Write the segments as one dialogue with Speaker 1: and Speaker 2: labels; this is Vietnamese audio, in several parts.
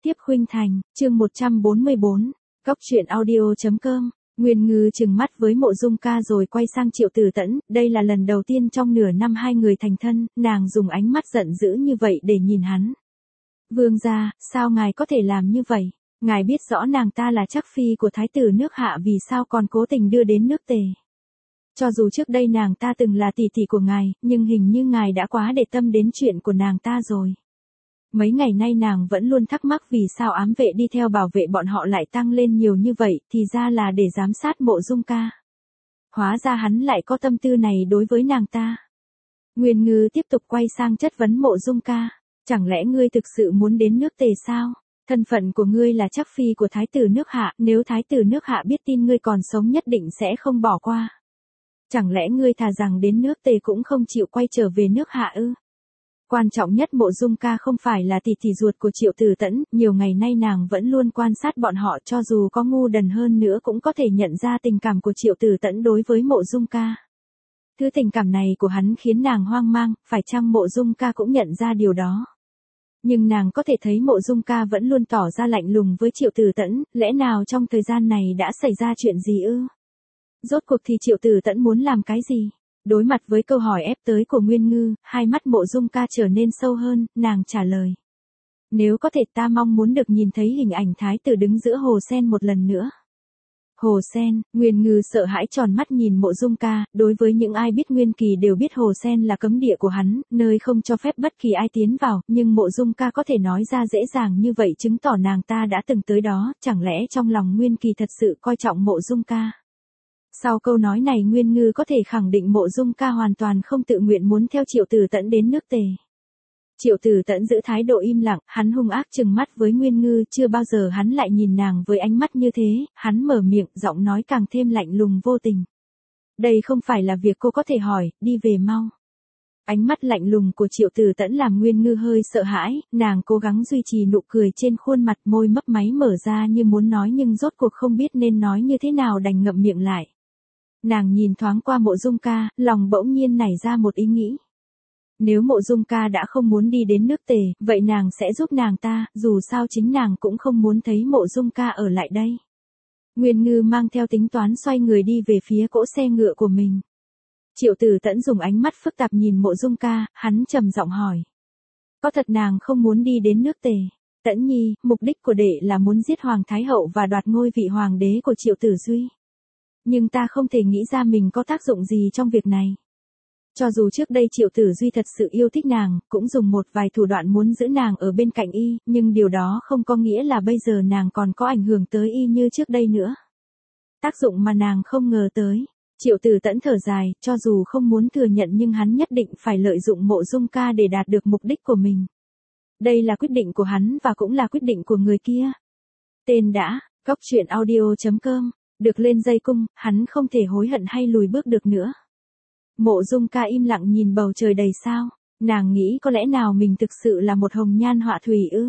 Speaker 1: tiếp khuynh thành, chương 144, Cóc truyện audio.com. Nguyên Ngư trừng mắt với Mộ Dung Ca rồi quay sang Triệu Tử Tẫn, đây là lần đầu tiên trong nửa năm hai người thành thân, nàng dùng ánh mắt giận dữ như vậy để nhìn hắn. Vương gia, sao ngài có thể làm như vậy? Ngài biết rõ nàng ta là trắc phi của thái tử nước Hạ, vì sao còn cố tình đưa đến nước Tề? Cho dù trước đây nàng ta từng là tỷ tỷ của ngài, nhưng hình như ngài đã quá để tâm đến chuyện của nàng ta rồi. Mấy ngày nay nàng vẫn luôn thắc mắc vì sao ám vệ đi theo bảo vệ bọn họ lại tăng lên nhiều như vậy, thì ra là để giám sát Mộ Dung Ca. Hóa ra hắn lại có tâm tư này đối với nàng ta. Nguyên Ngư tiếp tục quay sang chất vấn Mộ Dung Ca, chẳng lẽ ngươi thực sự muốn đến nước Tề sao? Thân phận của ngươi là trắc phi của thái tử nước Hạ, nếu thái tử nước Hạ biết tin ngươi còn sống nhất định sẽ không bỏ qua. Chẳng lẽ ngươi thà rằng đến nước Tề cũng không chịu quay trở về nước Hạ ư? Quan trọng nhất, Mộ Dung Ca không phải là tỷ tỷ ruột của Triệu Tử Tẫn, nhiều ngày nay nàng vẫn luôn quan sát bọn họ, cho dù có ngu đần hơn nữa cũng có thể nhận ra tình cảm của Triệu Tử Tẫn đối với Mộ Dung Ca. Thứ tình cảm này của hắn khiến nàng hoang mang, phải chăng Mộ Dung Ca cũng nhận ra điều đó? Nhưng nàng có thể thấy Mộ Dung Ca vẫn luôn tỏ ra lạnh lùng với Triệu Tử Tẫn, lẽ nào trong thời gian này đã xảy ra chuyện gì ư? Rốt cuộc thì Triệu Tử Tẫn muốn làm cái gì? Đối mặt với câu hỏi ép tới của Nguyên Ngư, hai mắt Mộ Dung Ca trở nên sâu hơn, nàng trả lời. Nếu có thể ta mong muốn được nhìn thấy hình ảnh thái tử đứng giữa hồ sen một lần nữa. Hồ sen, Nguyên Ngư sợ hãi tròn mắt nhìn Mộ Dung Ca, đối với những ai biết Nguyên Kỳ đều biết hồ sen là cấm địa của hắn, nơi không cho phép bất kỳ ai tiến vào, nhưng Mộ Dung Ca có thể nói ra dễ dàng như vậy chứng tỏ nàng ta đã từng tới đó, chẳng lẽ trong lòng Nguyên Kỳ thật sự coi trọng Mộ Dung Ca? Sau câu nói này Nguyên Ngư có thể khẳng định Mộ Dung Ca hoàn toàn không tự nguyện muốn theo Triệu Tử Tẫn đến nước Tề. Triệu Tử Tẫn giữ thái độ im lặng, hắn hung ác trừng mắt với Nguyên Ngư, chưa bao giờ hắn lại nhìn nàng với ánh mắt như thế, hắn mở miệng, giọng nói càng thêm lạnh lùng vô tình. Đây không phải là việc cô có thể hỏi, đi về mau. Ánh mắt lạnh lùng của Triệu Tử Tẫn làm Nguyên Ngư hơi sợ hãi, nàng cố gắng duy trì nụ cười trên khuôn mặt, môi mấp máy mở ra như muốn nói nhưng rốt cuộc không biết nên nói như thế nào đành ngậm miệng lại. Nàng nhìn thoáng qua Mộ Dung Ca, lòng bỗng nhiên nảy ra một ý nghĩ. Nếu Mộ Dung Ca đã không muốn đi đến nước Tề, vậy nàng sẽ giúp nàng ta, dù sao chính nàng cũng không muốn thấy Mộ Dung Ca ở lại đây. Nguyên Ngư mang theo tính toán xoay người đi về phía cỗ xe ngựa của mình. Triệu Tử Tẫn dùng ánh mắt phức tạp nhìn Mộ Dung Ca, hắn trầm giọng hỏi. Có thật nàng không muốn đi đến nước Tề? Tẫn nhi, mục đích của đệ là muốn giết Hoàng Thái Hậu và đoạt ngôi vị hoàng đế của Triệu Tử Duy. Nhưng ta không thể nghĩ ra mình có tác dụng gì trong việc này. Cho dù trước đây Triệu Tử Duy thật sự yêu thích nàng, cũng dùng một vài thủ đoạn muốn giữ nàng ở bên cạnh y, nhưng điều đó không có nghĩa là bây giờ nàng còn có ảnh hưởng tới y như trước đây nữa. Tác dụng mà nàng không ngờ tới. Triệu Tử Tẫn thở dài, cho dù không muốn thừa nhận nhưng hắn nhất định phải lợi dụng Mộ Dung Ca để đạt được mục đích của mình. Đây là quyết định của hắn và cũng là quyết định của người kia. Tên đã, Cóc truyện audio.com. Được lên dây cung, hắn không thể hối hận hay lùi bước được nữa. Mộ Dung Ca im lặng nhìn bầu trời đầy sao, nàng nghĩ có lẽ nào mình thực sự là một hồng nhan họa thủy ư?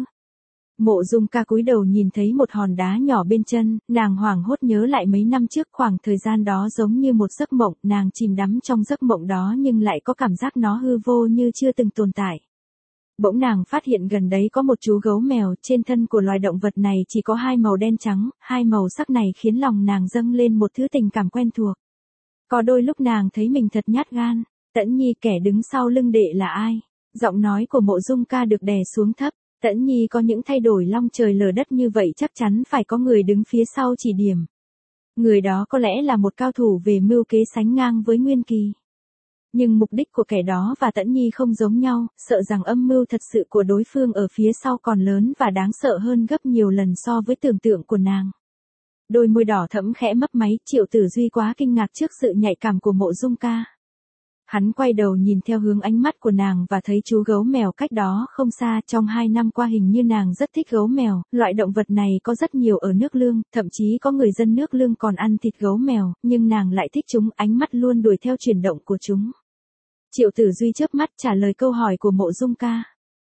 Speaker 1: Mộ Dung Ca cúi đầu nhìn thấy một hòn đá nhỏ bên chân, nàng hoảng hốt nhớ lại mấy năm trước khoảng thời gian đó giống như một giấc mộng, nàng chìm đắm trong giấc mộng đó nhưng lại có cảm giác nó hư vô như chưa từng tồn tại. Bỗng nàng phát hiện gần đấy có một chú gấu mèo, trên thân của loài động vật này chỉ có hai màu đen trắng, hai màu sắc này khiến lòng nàng dâng lên một thứ tình cảm quen thuộc. Có đôi lúc nàng thấy mình thật nhát gan. Tẫn nhi, kẻ đứng sau lưng đệ là ai? Giọng nói của Mộ Dung Ca được đè xuống thấp. Tẫn nhi có những thay đổi long trời lở đất như vậy chắc chắn phải có người đứng phía sau chỉ điểm. Người đó có lẽ là một cao thủ về mưu kế sánh ngang với Nguyên Kỳ. Nhưng mục đích của kẻ đó và Tẫn nhi không giống nhau, sợ rằng âm mưu thật sự của đối phương ở phía sau còn lớn và đáng sợ hơn gấp nhiều lần so với tưởng tượng của nàng. Đôi môi đỏ thẫm khẽ mấp máy, Triệu Tử Duy quá kinh ngạc trước sự nhạy cảm của Mộ Dung Ca. Hắn quay đầu nhìn theo hướng ánh mắt của nàng và thấy chú gấu mèo cách đó không xa, trong 2 năm qua hình như nàng rất thích gấu mèo, loại động vật này có rất nhiều ở nước Lương, thậm chí có người dân nước Lương còn ăn thịt gấu mèo, nhưng nàng lại thích chúng, ánh mắt luôn đuổi theo chuyển động của chúng. Triệu Tử Duy chớp mắt trả lời câu hỏi của Mộ Dung Ca.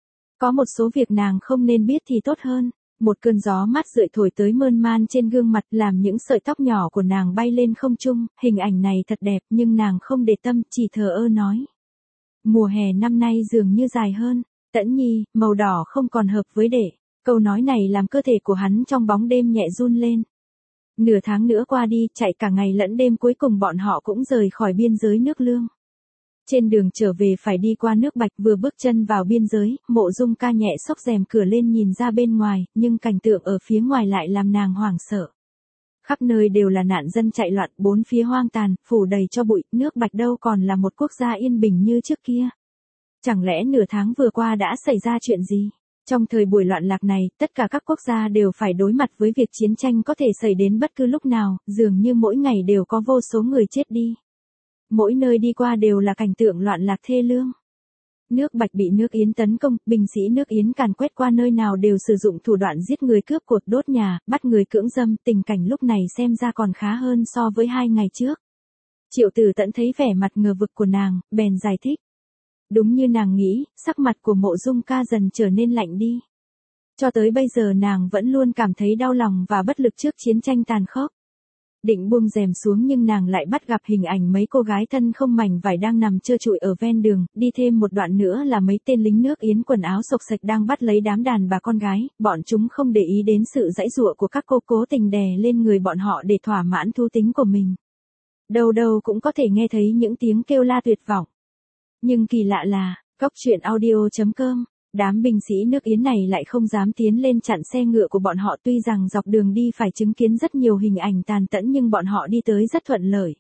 Speaker 1: Có một số việc nàng không nên biết thì tốt hơn. Một cơn gió mát rượi thổi tới mơn man trên gương mặt làm những sợi tóc nhỏ của nàng bay lên không trung, hình ảnh này thật đẹp nhưng nàng không để tâm, chỉ thờ ơ nói. Mùa hè năm nay dường như dài hơn, Tẫn nhi, màu đỏ không còn hợp với đệ. Câu nói này làm cơ thể của hắn trong bóng đêm nhẹ run lên. Nửa tháng nữa qua đi, chạy cả ngày lẫn đêm cuối cùng bọn họ cũng rời khỏi biên giới nước Lương. Trên đường trở về phải đi qua nước Bạch, vừa bước chân vào biên giới, Mộ Dung Ca nhẹ xốc rèm cửa lên nhìn ra bên ngoài, nhưng cảnh tượng ở phía ngoài lại làm nàng hoảng sợ. Khắp nơi đều là nạn dân chạy loạn, bốn phía hoang tàn, phủ đầy cho bụi, nước Bạch đâu còn là một quốc gia yên bình như trước kia. Chẳng lẽ nửa tháng vừa qua đã xảy ra chuyện gì? Trong thời buổi loạn lạc này, tất cả các quốc gia đều phải đối mặt với việc chiến tranh có thể xảy đến bất cứ lúc nào, dường như mỗi ngày đều có vô số người chết đi. Mỗi nơi đi qua đều là cảnh tượng loạn lạc thê lương. Nước Bạch bị nước Yến tấn công, binh sĩ nước Yến càn quét qua nơi nào đều sử dụng thủ đoạn giết người cướp cuộc đốt nhà, bắt người cưỡng dâm, tình cảnh lúc này xem ra còn khá hơn so với 2 ngày trước. Triệu Tử Tẫn thấy vẻ mặt ngờ vực của nàng, bèn giải thích. Đúng như nàng nghĩ, sắc mặt của Mộ Dung Ca dần trở nên lạnh đi. Cho tới bây giờ nàng vẫn luôn cảm thấy đau lòng và bất lực trước chiến tranh tàn khốc. Định buông rèm xuống nhưng nàng lại bắt gặp hình ảnh mấy cô gái thân không mảnh vải đang nằm trơ trụi ở ven đường, đi thêm một đoạn nữa là mấy tên lính nước Yến quần áo xộc xệch đang bắt lấy đám đàn bà con gái, bọn chúng không để ý đến sự giãy giụa của các cô cố tình đè lên người bọn họ để thỏa mãn thú tính của mình. Đâu đâu cũng có thể nghe thấy những tiếng kêu la tuyệt vọng. Nhưng kỳ lạ là, goctruyện.audio.com, đám binh sĩ nước Yến này lại không dám tiến lên chặn xe ngựa của bọn họ, tuy rằng dọc đường đi phải chứng kiến rất nhiều hình ảnh tàn tẫn nhưng bọn họ đi tới rất thuận lợi.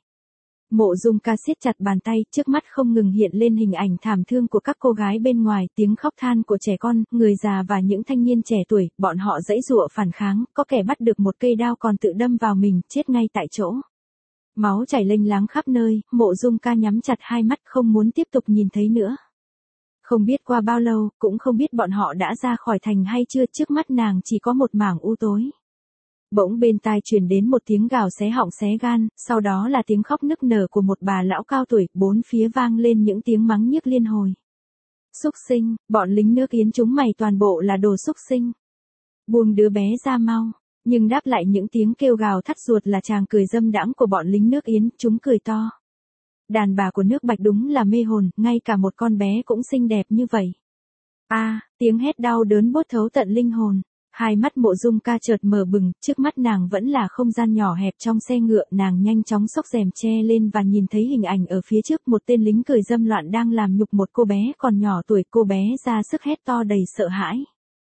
Speaker 1: Mộ Dung Ca siết chặt bàn tay, trước mắt không ngừng hiện lên hình ảnh thảm thương của các cô gái bên ngoài, tiếng khóc than của trẻ con, người già và những thanh niên trẻ tuổi, bọn họ giãy giụa phản kháng, có kẻ bắt được một cây đao còn tự đâm vào mình, chết ngay tại chỗ. Máu chảy lênh láng khắp nơi, Mộ Dung Ca nhắm chặt hai mắt không muốn tiếp tục nhìn thấy nữa. Không biết qua bao lâu, cũng không biết bọn họ đã ra khỏi thành hay chưa, trước mắt nàng chỉ có một mảng u tối. Bỗng bên tai truyền đến một tiếng gào xé họng xé gan, sau đó là tiếng khóc nức nở của một bà lão cao tuổi, bốn phía vang lên những tiếng mắng nhiếc liên hồi. Súc sinh, bọn lính nước Yến chúng mày toàn bộ là đồ súc sinh. Buông đứa bé ra mau. Nhưng đáp lại những tiếng kêu gào thắt ruột là tràng cười dâm đãng của bọn lính nước Yến, chúng cười to. Đàn bà của nước Bạch đúng là mê hồn, ngay cả một con bé cũng xinh đẹp như vậy. Tiếng hét đau đớn buốt thấu tận linh hồn. Hai mắt Mộ Dung Ca chợt mở bừng, trước mắt nàng vẫn là không gian nhỏ hẹp trong xe ngựa, nàng nhanh chóng xốc rèm che lên và nhìn thấy hình ảnh ở phía trước, một tên lính cười dâm loạn đang làm nhục một cô bé còn nhỏ tuổi, cô bé ra sức hét to đầy sợ hãi.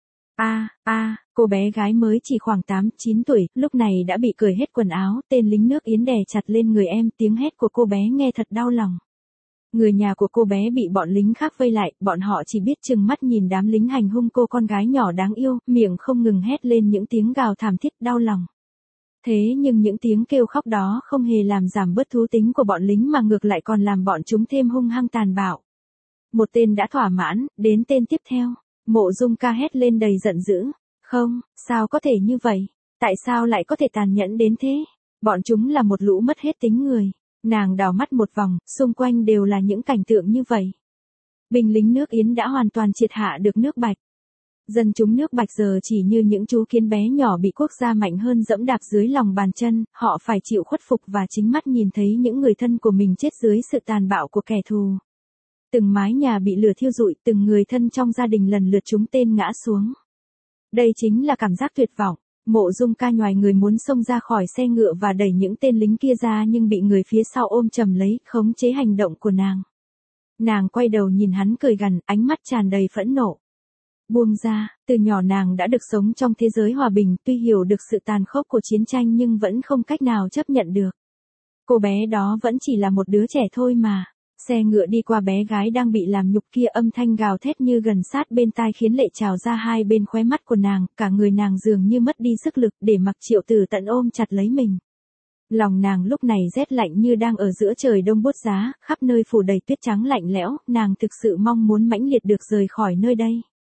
Speaker 1: Cô bé gái mới chỉ khoảng 8-9 tuổi, lúc này đã bị cởi hết quần áo, tên lính nước Yến đè chặt lên người em, tiếng hét của cô bé nghe thật đau lòng. Người nhà của cô bé bị bọn lính khác vây lại, bọn họ chỉ biết trừng mắt nhìn đám lính hành hung cô con gái nhỏ đáng yêu, miệng không ngừng hét lên những tiếng gào thảm thiết đau lòng. Thế nhưng những tiếng kêu khóc đó không hề làm giảm bớt thú tính của bọn lính mà ngược lại còn làm bọn chúng thêm hung hăng tàn bạo. Một tên đã thỏa mãn, đến tên tiếp theo. Mộ Dung Ca hét lên đầy giận dữ. Không, sao có thể như vậy? Tại sao lại có thể tàn nhẫn đến thế? Bọn chúng là một lũ mất hết tính người. Nàng đảo mắt một vòng, xung quanh đều là những cảnh tượng như vậy. Binh lính nước Yến đã hoàn toàn triệt hạ được nước Bạch. Dân chúng nước Bạch giờ chỉ như những chú kiến bé nhỏ bị quốc gia mạnh hơn dẫm đạp dưới lòng bàn chân, họ phải chịu khuất phục và chính mắt nhìn thấy những người thân của mình chết dưới sự tàn bạo của kẻ thù. Từng mái nhà bị lửa thiêu rụi, từng người thân trong gia đình lần lượt trúng tên ngã xuống. Đây chính là cảm giác tuyệt vọng. Mộ Dung Ca nhoài người muốn xông ra khỏi xe ngựa và đẩy những tên lính kia ra nhưng bị người phía sau ôm chầm lấy, khống chế hành động của nàng. Nàng quay đầu nhìn hắn cười gằn, ánh mắt tràn đầy phẫn nộ. Buông ra, từ nhỏ nàng đã được sống trong thế giới hòa bình, tuy hiểu được sự tàn khốc của chiến tranh nhưng vẫn không cách nào chấp nhận được. Cô bé đó vẫn chỉ là một đứa trẻ thôi mà. Xe ngựa đi qua bé gái đang bị làm nhục kia, âm thanh gào thét như gần sát bên tai khiến lệ trào ra hai bên khóe mắt của nàng, cả người nàng dường như mất đi sức lực để mặc Triệu Tử Tận ôm chặt lấy mình. Lòng nàng lúc này rét lạnh như đang ở giữa trời đông buốt giá, khắp nơi phủ đầy tuyết trắng lạnh lẽo, nàng thực sự mong muốn mãnh liệt được rời khỏi nơi đây.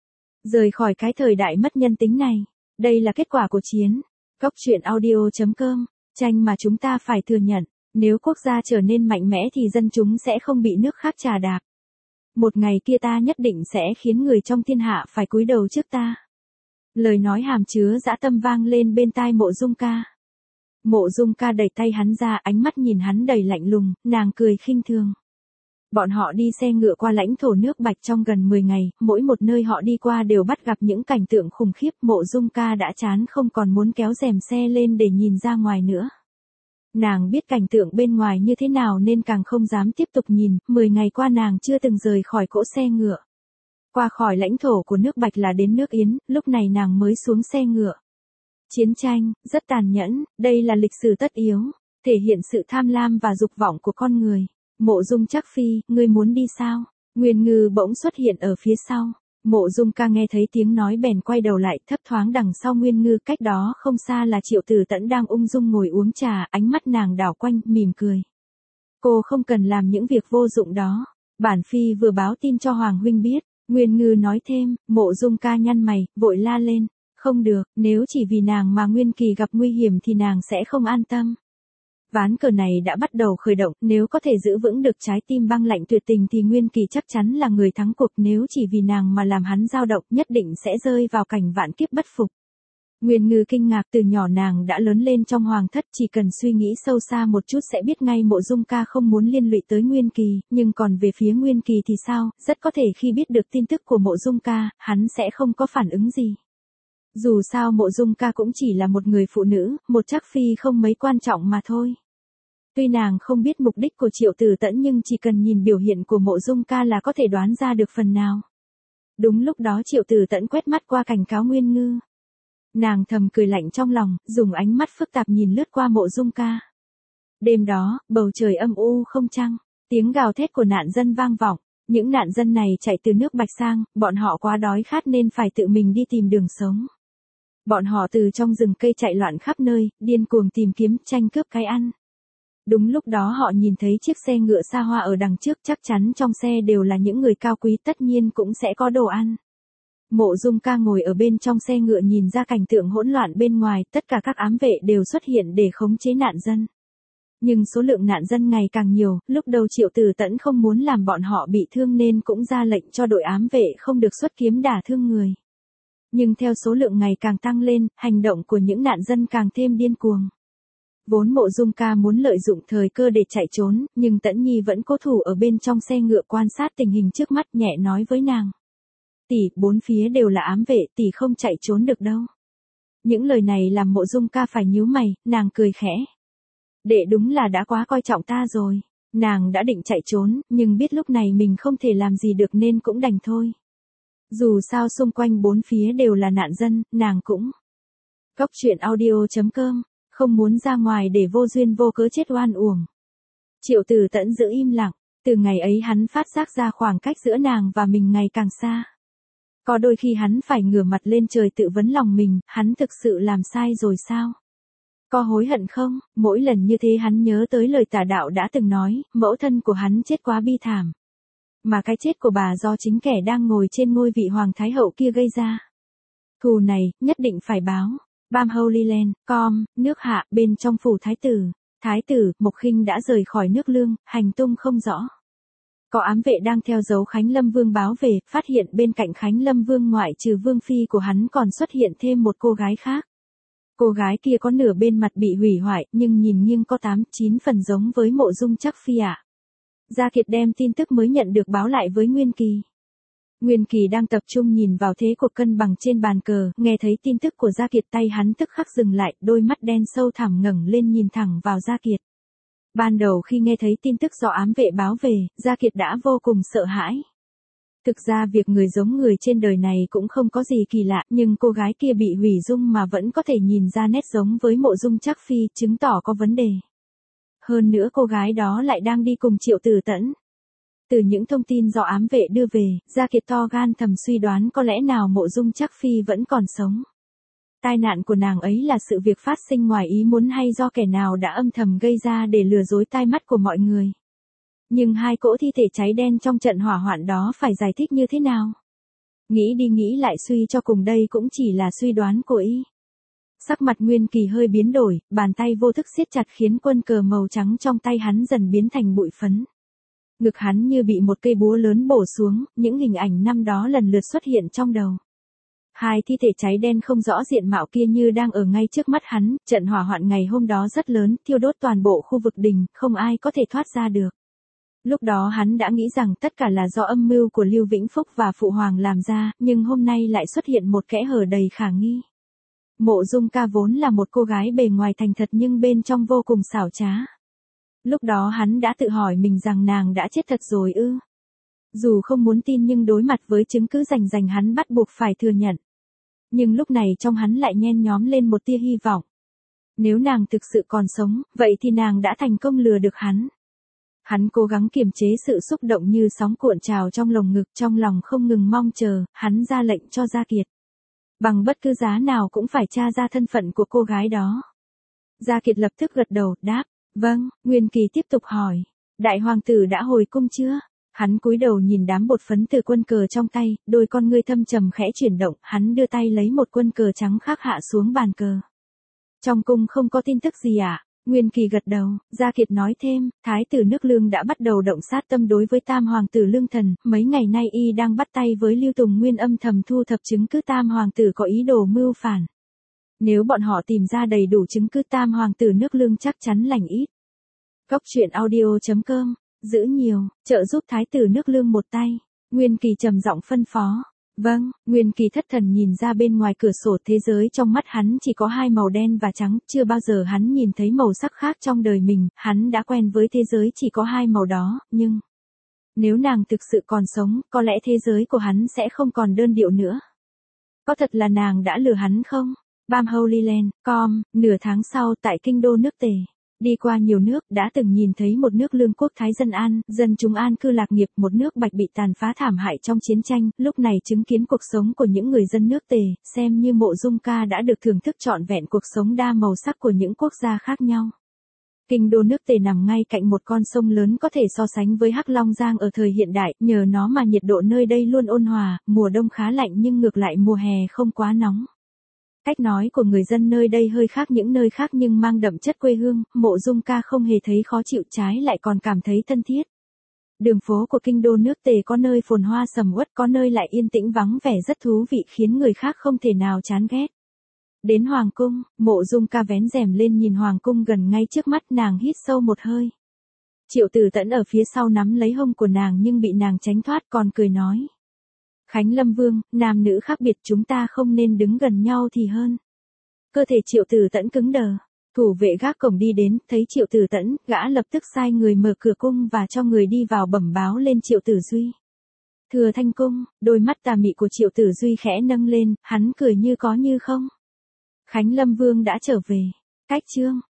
Speaker 1: Rời khỏi cái thời đại mất nhân tính này. Đây là kết quả của chiến. Goctruyện.audio.com, tranh mà chúng ta phải thừa nhận. Nếu quốc gia trở nên mạnh mẽ thì dân chúng sẽ không bị nước khác trà đạp. Một ngày kia ta nhất định sẽ khiến người trong thiên hạ phải cúi đầu trước ta. Lời nói hàm chứa dã tâm vang lên bên tai Mộ Dung Ca. Mộ Dung Ca đẩy tay hắn ra, ánh mắt nhìn hắn đầy lạnh lùng, nàng cười khinh thường. Bọn họ đi xe ngựa qua lãnh thổ nước Bạch trong gần 10 ngày, mỗi một nơi họ đi qua đều bắt gặp những cảnh tượng khủng khiếp. Mộ Dung Ca đã chán không còn muốn kéo rèm xe lên để nhìn ra ngoài nữa. Nàng biết cảnh tượng bên ngoài như thế nào nên càng không dám tiếp tục nhìn, 10 ngày qua nàng chưa từng rời khỏi cỗ xe ngựa. Qua khỏi lãnh thổ của nước Bạch là đến nước Yến, lúc này nàng mới xuống xe ngựa. Chiến tranh, rất tàn nhẫn, đây là lịch sử tất yếu, thể hiện sự tham lam và dục vọng của con người. Mộ Dung Trác Phi, ngươi muốn đi sao? Nguyên Ngư bỗng xuất hiện ở phía sau. Mộ Dung Ca nghe thấy tiếng nói bèn quay đầu lại, thấp thoáng đằng sau Nguyên Ngư, cách đó không xa là Triệu Tử Tẫn đang ung dung ngồi uống trà, ánh mắt nàng đảo quanh, mỉm cười. Cô không cần làm những việc vô dụng đó. Bản Phi vừa báo tin cho Hoàng huynh biết. Nguyên Ngư nói thêm. Mộ Dung Ca nhăn mày, vội la lên. Không được, nếu chỉ vì nàng mà Nguyên Kỳ gặp nguy hiểm thì nàng sẽ không an tâm. Ván cờ này đã bắt đầu khởi động, nếu có thể giữ vững được trái tim băng lạnh tuyệt tình thì Nguyên Kỳ chắc chắn là người thắng cuộc, nếu chỉ vì nàng mà làm hắn dao động nhất định sẽ rơi vào cảnh vạn kiếp bất phục. Nguyên Ngư kinh ngạc, từ nhỏ nàng đã lớn lên trong hoàng thất, chỉ cần suy nghĩ sâu xa một chút sẽ biết ngay Mộ Dung Ca không muốn liên lụy tới Nguyên Kỳ, nhưng còn về phía Nguyên Kỳ thì sao, rất có thể khi biết được tin tức của Mộ Dung Ca, hắn sẽ không có phản ứng gì. Dù sao Mộ Dung Ca cũng chỉ là một người phụ nữ, một Trác Phi không mấy quan trọng mà thôi. Tuy nàng không biết mục đích của Triệu Tử Tẫn nhưng chỉ cần nhìn biểu hiện của Mộ Dung Ca là có thể đoán ra được phần nào. Đúng lúc đó Triệu Tử Tẫn quét mắt qua cảnh cáo Nguyên Ngư. Nàng thầm cười lạnh trong lòng, dùng ánh mắt phức tạp nhìn lướt qua Mộ Dung Ca. Đêm đó, bầu trời âm u không trăng, tiếng gào thét của nạn dân vang vọng. Những nạn dân này chạy từ nước Bạch sang, bọn họ quá đói khát nên phải tự mình đi tìm đường sống. Bọn họ từ trong rừng cây chạy loạn khắp nơi, điên cuồng tìm kiếm, tranh cướp cái ăn. Đúng lúc đó họ nhìn thấy chiếc xe ngựa xa hoa ở đằng trước, chắc chắn trong xe đều là những người cao quý, tất nhiên cũng sẽ có đồ ăn. Mộ Dung Ca ngồi ở bên trong xe ngựa nhìn ra cảnh tượng hỗn loạn bên ngoài, tất cả các ám vệ đều xuất hiện để khống chế nạn dân. Nhưng số lượng nạn dân ngày càng nhiều, lúc đầu Triệu Tử Tẫn không muốn làm bọn họ bị thương nên cũng ra lệnh cho đội ám vệ không được xuất kiếm đả thương người. Nhưng theo số lượng ngày càng tăng lên, hành động của những nạn dân càng thêm điên cuồng. Vốn Mộ Dung Ca muốn lợi dụng thời cơ để chạy trốn, nhưng Tẫn Nhi vẫn cố thủ ở bên trong xe ngựa quan sát tình hình trước mắt, nhẹ nói với nàng. Tỷ, bốn phía đều là ám vệ, tỷ không chạy trốn được đâu. Những lời này làm Mộ Dung Ca phải nhíu mày, nàng cười khẽ. Đệ đúng là đã quá coi trọng ta rồi. Nàng đã định chạy trốn, nhưng biết lúc này mình không thể làm gì được nên cũng đành thôi. Dù sao xung quanh bốn phía đều là nạn dân, nàng cũng. Cốc truyện audio.com, không muốn ra ngoài để vô duyên vô cớ chết oan uổng. Triệu Tử Tẫn giữ im lặng, từ ngày ấy hắn phát giác ra khoảng cách giữa nàng và mình ngày càng xa. Có đôi khi hắn phải ngửa mặt lên trời tự vấn lòng mình, hắn thực sự làm sai rồi sao? Có hối hận không? Mỗi lần như thế hắn nhớ tới lời Tả Đạo đã từng nói, mẫu thân của hắn chết quá bi thảm. Mà cái chết của bà do chính kẻ đang ngồi trên ngôi vị Hoàng Thái Hậu kia gây ra. Thù này, nhất định phải báo. Bam Holy Land, nước Hạ, bên trong phủ Thái tử, Mộc Khinh đã rời khỏi nước Lương, hành tung không rõ. Có ám vệ đang theo dấu Khánh Lâm Vương báo về, phát hiện bên cạnh Khánh Lâm Vương ngoại trừ Vương Phi của hắn còn xuất hiện thêm một cô gái khác. Cô gái kia có nửa bên mặt bị hủy hoại, nhưng nhìn nghiêng có 8-9 phần giống với Mộ Dung Trác Phi ạ. Gia Kiệt đem tin tức mới nhận được báo lại với Nguyên Kỳ. Nguyên Kỳ đang tập trung nhìn vào thế cuộc cân bằng trên bàn cờ, nghe thấy tin tức của Gia Kiệt tay hắn tức khắc dừng lại, đôi mắt đen sâu thẳm ngẩng lên nhìn thẳng vào Gia Kiệt. Ban đầu khi nghe thấy tin tức do ám vệ báo về, Gia Kiệt đã vô cùng sợ hãi. Thực ra việc người giống người trên đời này cũng không có gì kỳ lạ, nhưng cô gái kia bị hủy dung mà vẫn có thể nhìn ra nét giống với Mộ Dung Trác Phi, chứng tỏ có vấn đề. Hơn nữa cô gái đó lại đang đi cùng Triệu Tử Tẫn. Từ những thông tin do ám vệ đưa về, Gia Kiệt to gan thầm suy đoán có lẽ nào Mộ Dung Trác Phi vẫn còn sống. Tai nạn của nàng ấy là sự việc phát sinh ngoài ý muốn hay do kẻ nào đã âm thầm gây ra để lừa dối tai mắt của mọi người. Nhưng hai cỗ thi thể cháy đen trong trận hỏa hoạn đó phải giải thích như thế nào? Nghĩ đi nghĩ lại suy cho cùng đây cũng chỉ là suy đoán của y. Sắc mặt Nguyên Kỳ hơi biến đổi, bàn tay vô thức siết chặt khiến quân cờ màu trắng trong tay hắn dần biến thành bụi phấn. Ngực hắn như bị một cây búa lớn bổ xuống, những hình ảnh năm đó lần lượt xuất hiện trong đầu. Hai thi thể cháy đen không rõ diện mạo kia như đang ở ngay trước mắt hắn, trận hỏa hoạn ngày hôm đó rất lớn, thiêu đốt toàn bộ khu vực đình, không ai có thể thoát ra được. Lúc đó hắn đã nghĩ rằng tất cả là do âm mưu của Lưu Vĩnh Phúc và Phụ Hoàng làm ra, nhưng hôm nay lại xuất hiện một kẽ hở đầy khả nghi. Mộ Dung Ca vốn là một cô gái bề ngoài thành thật nhưng bên trong vô cùng xảo trá. Lúc đó hắn đã tự hỏi mình rằng nàng đã chết thật rồi ư. Dù không muốn tin nhưng đối mặt với chứng cứ rành rành hắn bắt buộc phải thừa nhận. Nhưng lúc này trong hắn lại nhen nhóm lên một tia hy vọng. Nếu nàng thực sự còn sống, vậy thì nàng đã thành công lừa được hắn. Hắn cố gắng kiềm chế sự xúc động như sóng cuộn trào trong lồng ngực, trong lòng không ngừng mong chờ, hắn ra lệnh cho Gia Kiệt. Bằng bất cứ giá nào cũng phải tra ra thân phận của cô gái đó. Gia Kiệt lập tức gật đầu, đáp, vâng. Nguyên Kỳ tiếp tục hỏi, đại hoàng tử đã hồi cung chưa? Hắn cúi đầu nhìn đám bột phấn từ quân cờ trong tay, đôi con ngươi thâm trầm khẽ chuyển động, hắn đưa tay lấy một quân cờ trắng khác hạ xuống bàn cờ. Trong cung không có tin tức gì ạ? Nguyên Kỳ gật đầu, Gia Kiệt nói thêm, thái tử nước Lương đã bắt đầu động sát tâm đối với tam hoàng tử Lương Thần, mấy ngày nay y đang bắt tay với Lưu Tùng Nguyên âm thầm thu thập chứng cứ tam hoàng tử có ý đồ mưu phản. Nếu bọn họ tìm ra đầy đủ chứng cứ tam hoàng tử nước Lương chắc chắn lành ít. Góc truyện audio.com, giữ nhiều, trợ giúp thái tử nước Lương một tay. Nguyên Kỳ trầm giọng phân phó. Vâng. Nguyên Kỳ thất thần nhìn ra bên ngoài cửa sổ, thế giới trong mắt hắn chỉ có hai màu đen và trắng, chưa bao giờ hắn nhìn thấy màu sắc khác trong đời mình, hắn đã quen với thế giới chỉ có hai màu đó, nhưng nếu nàng thực sự còn sống, có lẽ thế giới của hắn sẽ không còn đơn điệu nữa. Có thật là nàng đã lừa hắn không? Bam Holy Land, com, nửa tháng sau tại kinh đô nước Tề. Đi qua nhiều nước, đã từng nhìn thấy một nước lương quốc thái dân an, dân chúng an cư lạc nghiệp, một nước bạch bị tàn phá thảm hại trong chiến tranh, lúc này chứng kiến cuộc sống của những người dân nước Tề, xem như Mộ Dung Ca đã được thưởng thức trọn vẹn cuộc sống đa màu sắc của những quốc gia khác nhau. Kinh đô nước Tề nằm ngay cạnh một con sông lớn có thể so sánh với Hắc Long Giang ở thời hiện đại, nhờ nó mà nhiệt độ nơi đây luôn ôn hòa, mùa đông khá lạnh nhưng ngược lại mùa hè không quá nóng. Cách nói của người dân nơi đây hơi khác những nơi khác nhưng mang đậm chất quê hương, Mộ Dung Ca không hề thấy khó chịu, trái lại còn cảm thấy thân thiết. Đường phố của kinh đô nước Tề có nơi phồn hoa sầm uất, có nơi lại yên tĩnh vắng vẻ rất thú vị khiến người khác không thể nào chán ghét. Đến Hoàng cung, Mộ Dung Ca vén rèm lên nhìn Hoàng cung gần ngay trước mắt, nàng hít sâu một hơi. Triệu Tử Tẫn ở phía sau nắm lấy hông của nàng nhưng bị nàng tránh thoát, còn cười nói. Khánh Lâm Vương, nam nữ khác biệt, chúng ta không nên đứng gần nhau thì hơn. Cơ thể Triệu Tử Tẫn cứng đờ. Thủ vệ gác cổng đi đến, thấy Triệu Tử Tẫn, gã lập tức sai người mở cửa cung và cho người đi vào bẩm báo lên Triệu Tử Duy. Thừa Thanh cung, đôi mắt tà mị của Triệu Tử Duy khẽ nâng lên, hắn cười như có như không. Khánh Lâm Vương đã trở về. Cách chương